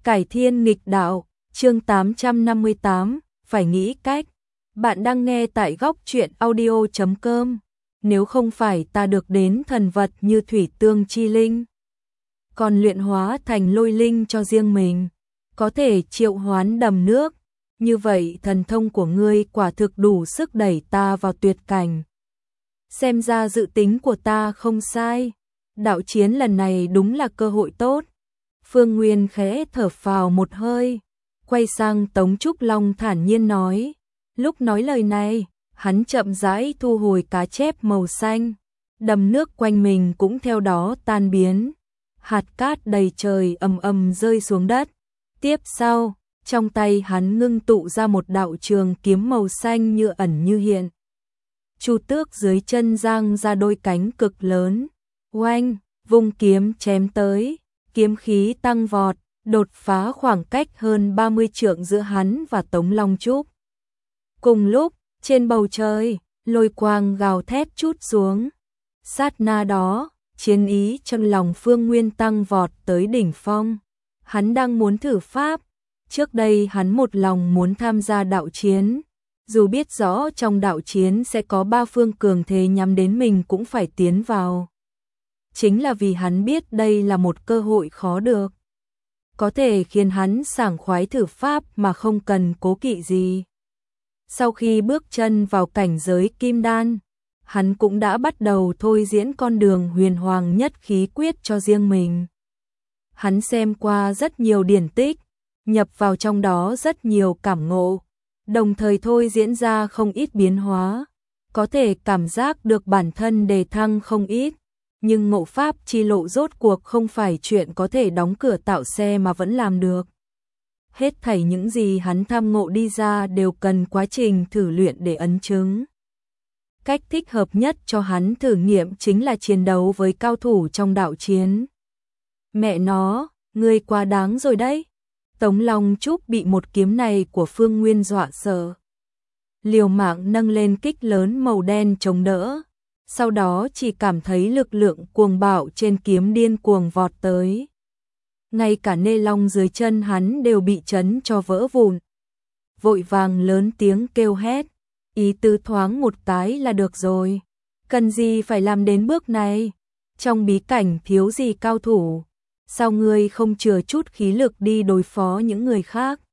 Cải thiên nghịch đạo, chương 858, phải nghĩ cách. Bạn đang nghe tại góc truyện audio.com. Nếu không phải ta được đến thần vật như thủy tương chi linh, còn luyện hóa thành lôi linh cho riêng mình, có thể triệu hoán đầm nước, như vậy thần thông của ngươi quả thực đủ sức đẩy ta vào tuyệt cảnh. Xem ra dự tính của ta không sai, đạo chiến lần này đúng là cơ hội tốt. Phương Nguyên khẽ thở phào một hơi, quay sang Tống Trúc Long thản nhiên nói. Lúc nói lời này, hắn chậm rãi thu hồi cá chép màu xanh, đầm nước quanh mình cũng theo đó tan biến. Hạt cát đầy trời ầm ầm rơi xuống đất. Tiếp sau, trong tay hắn ngưng tụ ra một đạo trường kiếm màu xanh như ẩn như hiện. Chu Tước dưới chân giang ra đôi cánh cực lớn, oanh, vung kiếm chém tới, kiếm khí tăng vọt, đột phá khoảng cách hơn 30 trượng giữa hắn và Tống Long Trúc. Cùng lúc, trên bầu trời, lôi quang gào thét trút xuống. Sát na đó, chiến ý trong lòng Phương Nguyên tăng vọt tới đỉnh phong. Hắn đang muốn thử pháp. Trước đây hắn một lòng muốn tham gia đạo chiến. Dù biết rõ trong đạo chiến sẽ có ba phương cường thế nhắm đến mình cũng phải tiến vào. Chính là vì hắn biết đây là một cơ hội khó được. Có thể khiến hắn sảng khoái thử pháp mà không cần cố kỵ gì. Sau khi bước chân vào cảnh giới kim đan, hắn cũng đã bắt đầu thôi diễn con đường huyền hoàng nhất khí quyết cho riêng mình. Hắn xem qua rất nhiều điển tích, nhập vào trong đó rất nhiều cảm ngộ, đồng thời thôi diễn ra không ít biến hóa, có thể cảm giác được bản thân đề thăng không ít, nhưng ngộ pháp chi lộ rốt cuộc không phải chuyện có thể đóng cửa tạo xe mà vẫn làm được. Hết thảy những gì hắn tham ngộ đi ra đều cần quá trình thử luyện để ấn chứng. Cách thích hợp nhất cho hắn thử nghiệm chính là chiến đấu với cao thủ trong đạo chiến. Mẹ nó, ngươi quá đáng rồi đấy. Tống Long Trúc bị một kiếm này của Phương Nguyên dọa sợ. Liều mạng nâng lên kích lớn màu đen chống đỡ. Sau đó chỉ cảm thấy lực lượng cuồng bạo trên kiếm điên cuồng vọt tới. Ngay cả nê long dưới chân hắn đều bị chấn cho vỡ vụn. Vội vàng lớn tiếng kêu hét. Ý tứ thoáng một cái là được rồi. Cần gì phải làm đến bước này? Trong bí cảnh thiếu gì cao thủ? Sao ngươi không chừa chút khí lực đi đối phó những người khác?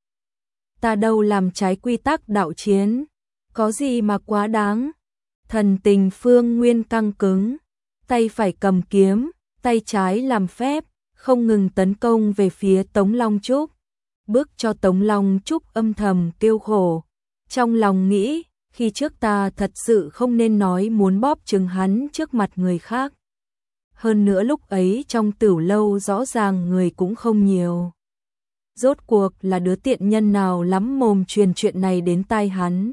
Ta đâu làm trái quy tắc đạo chiến. Có gì mà quá đáng? Thần tình Phương Nguyên căng cứng. Tay phải cầm kiếm, tay trái làm phép, không ngừng tấn công về phía Tống Long Trúc. Bước cho Tống Long Trúc âm thầm kêu khổ. Trong lòng nghĩ, khi trước ta thật sự không nên nói muốn bóp trừng hắn trước mặt người khác. Hơn nữa lúc ấy trong Tửu Lâu rõ ràng người cũng không nhiều. Rốt cuộc là đứa tiện nhân nào lắm mồm truyền chuyện này đến tai hắn.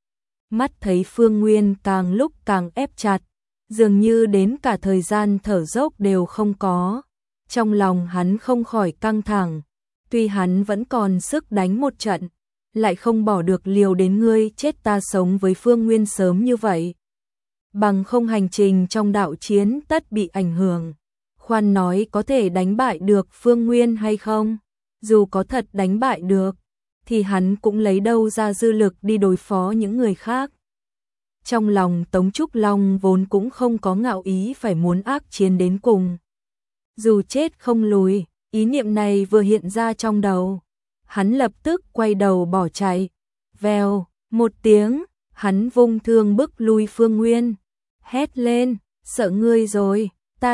Mắt thấy Phương Nguyên càng lúc càng ép chặt, dường như đến cả thời gian thở dốc đều không có. Trong lòng hắn không khỏi căng thẳng, tuy hắn vẫn còn sức đánh một trận, lại không bỏ được liều đến ngươi chết ta sống với Phương Nguyên sớm như vậy. Bằng không hành trình trong đạo chiến tất bị ảnh hưởng. Khoan nói có thể đánh bại được Phương Nguyên hay không? Dù có thật đánh bại được, thì hắn cũng lấy đâu ra dư lực đi đối phó những người khác. Trong lòng Tống Trúc Long vốn cũng không có ngạo ý phải muốn ác chiến đến cùng. Dù chết không lùi, ý niệm này vừa hiện ra trong đầu. Hắn lập tức quay đầu bỏ chạy. Vèo, một tiếng, hắn vung thương bức lui Phương Nguyên. Hét lên, sợ ngươi rồi,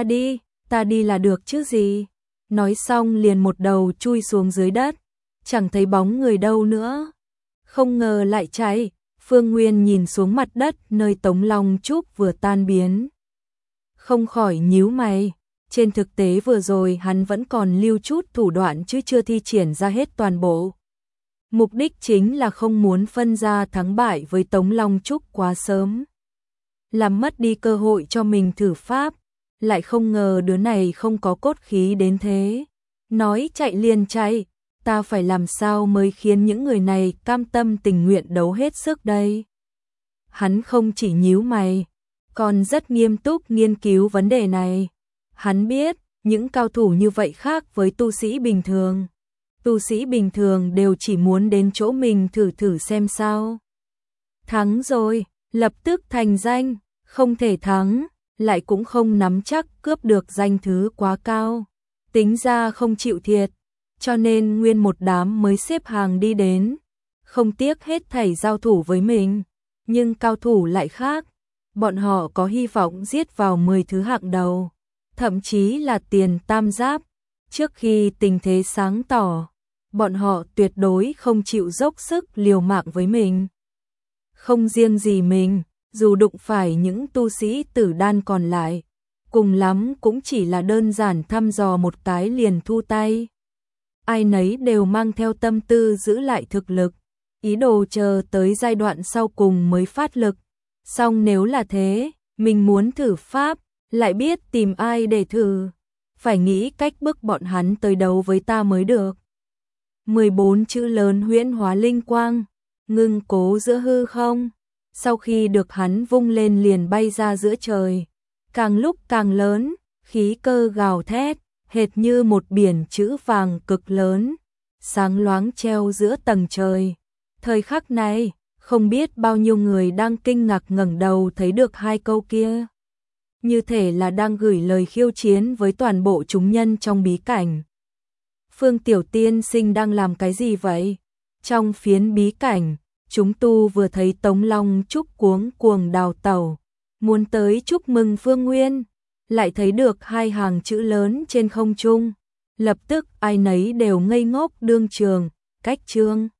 ta đi là được chứ gì. Nói xong liền một đầu chui xuống dưới đất, chẳng thấy bóng người đâu nữa. Không ngờ lại chạy, Phương Nguyên nhìn xuống mặt đất nơi Tống Long Trúc vừa tan biến. Không khỏi nhíu mày, trên thực tế vừa rồi hắn vẫn còn lưu chút thủ đoạn chứ chưa thi triển ra hết toàn bộ. Mục đích chính là không muốn phân ra thắng bại với Tống Long Trúc quá sớm. Làm mất đi cơ hội cho mình thử pháp, lại không ngờ đứa này không có cốt khí đến thế. Nói chạy liền chạy, ta phải làm sao mới khiến những người này cam tâm tình nguyện đấu hết sức đây? Hắn không chỉ nhíu mày, còn rất nghiêm túc nghiên cứu vấn đề này. Hắn biết, những cao thủ như vậy khác với tu sĩ bình thường. Tu sĩ bình thường đều chỉ muốn đến chỗ mình thử thử xem sao. Thắng rồi, lập tức thành danh, không thể thắng, lại cũng không nắm chắc cướp được danh thứ quá cao. Tính ra không chịu thiệt, cho nên nguyên một đám mới xếp hàng đi đến, không tiếc hết thảy giao thủ với mình. Nhưng cao thủ lại khác, bọn họ có hy vọng giết vào 10 thứ hạng đầu, thậm chí là tiền tam giáp. Trước khi tình thế sáng tỏ, bọn họ tuyệt đối không chịu dốc sức liều mạng với mình. Không riêng gì mình, dù đụng phải những tu sĩ tử đan còn lại, cùng lắm cũng chỉ là đơn giản thăm dò một cái liền thu tay. Ai nấy đều mang theo tâm tư giữ lại thực lực, ý đồ chờ tới giai đoạn sau cùng mới phát lực. Song nếu là thế, mình muốn thử pháp, lại biết tìm ai để thử. Phải nghĩ cách bức bọn hắn tới đấu với ta mới được. 14 chữ lớn huyễn hóa linh quang, ngưng cố giữa hư không. Sau khi được hắn vung lên liền bay ra giữa trời. Càng lúc càng lớn, khí cơ gào thét, hệt như một biển chữ vàng cực lớn, sáng loáng treo giữa tầng trời. Thời khắc này, không biết bao nhiêu người đang kinh ngạc ngẩng đầu thấy được hai câu kia. Như thể là đang gửi lời khiêu chiến với toàn bộ chúng nhân trong bí cảnh. Phương Tiểu Tiên Sinh đang làm cái gì vậy? Trong phiến bí cảnh, chúng tu vừa thấy Tống Long Trúc cuống cuồng đào tẩu, muốn tới chúc mừng Phương Nguyên, lại thấy được hai hàng chữ lớn trên không trung. Lập tức ai nấy đều ngây ngốc đương trường, cách trương.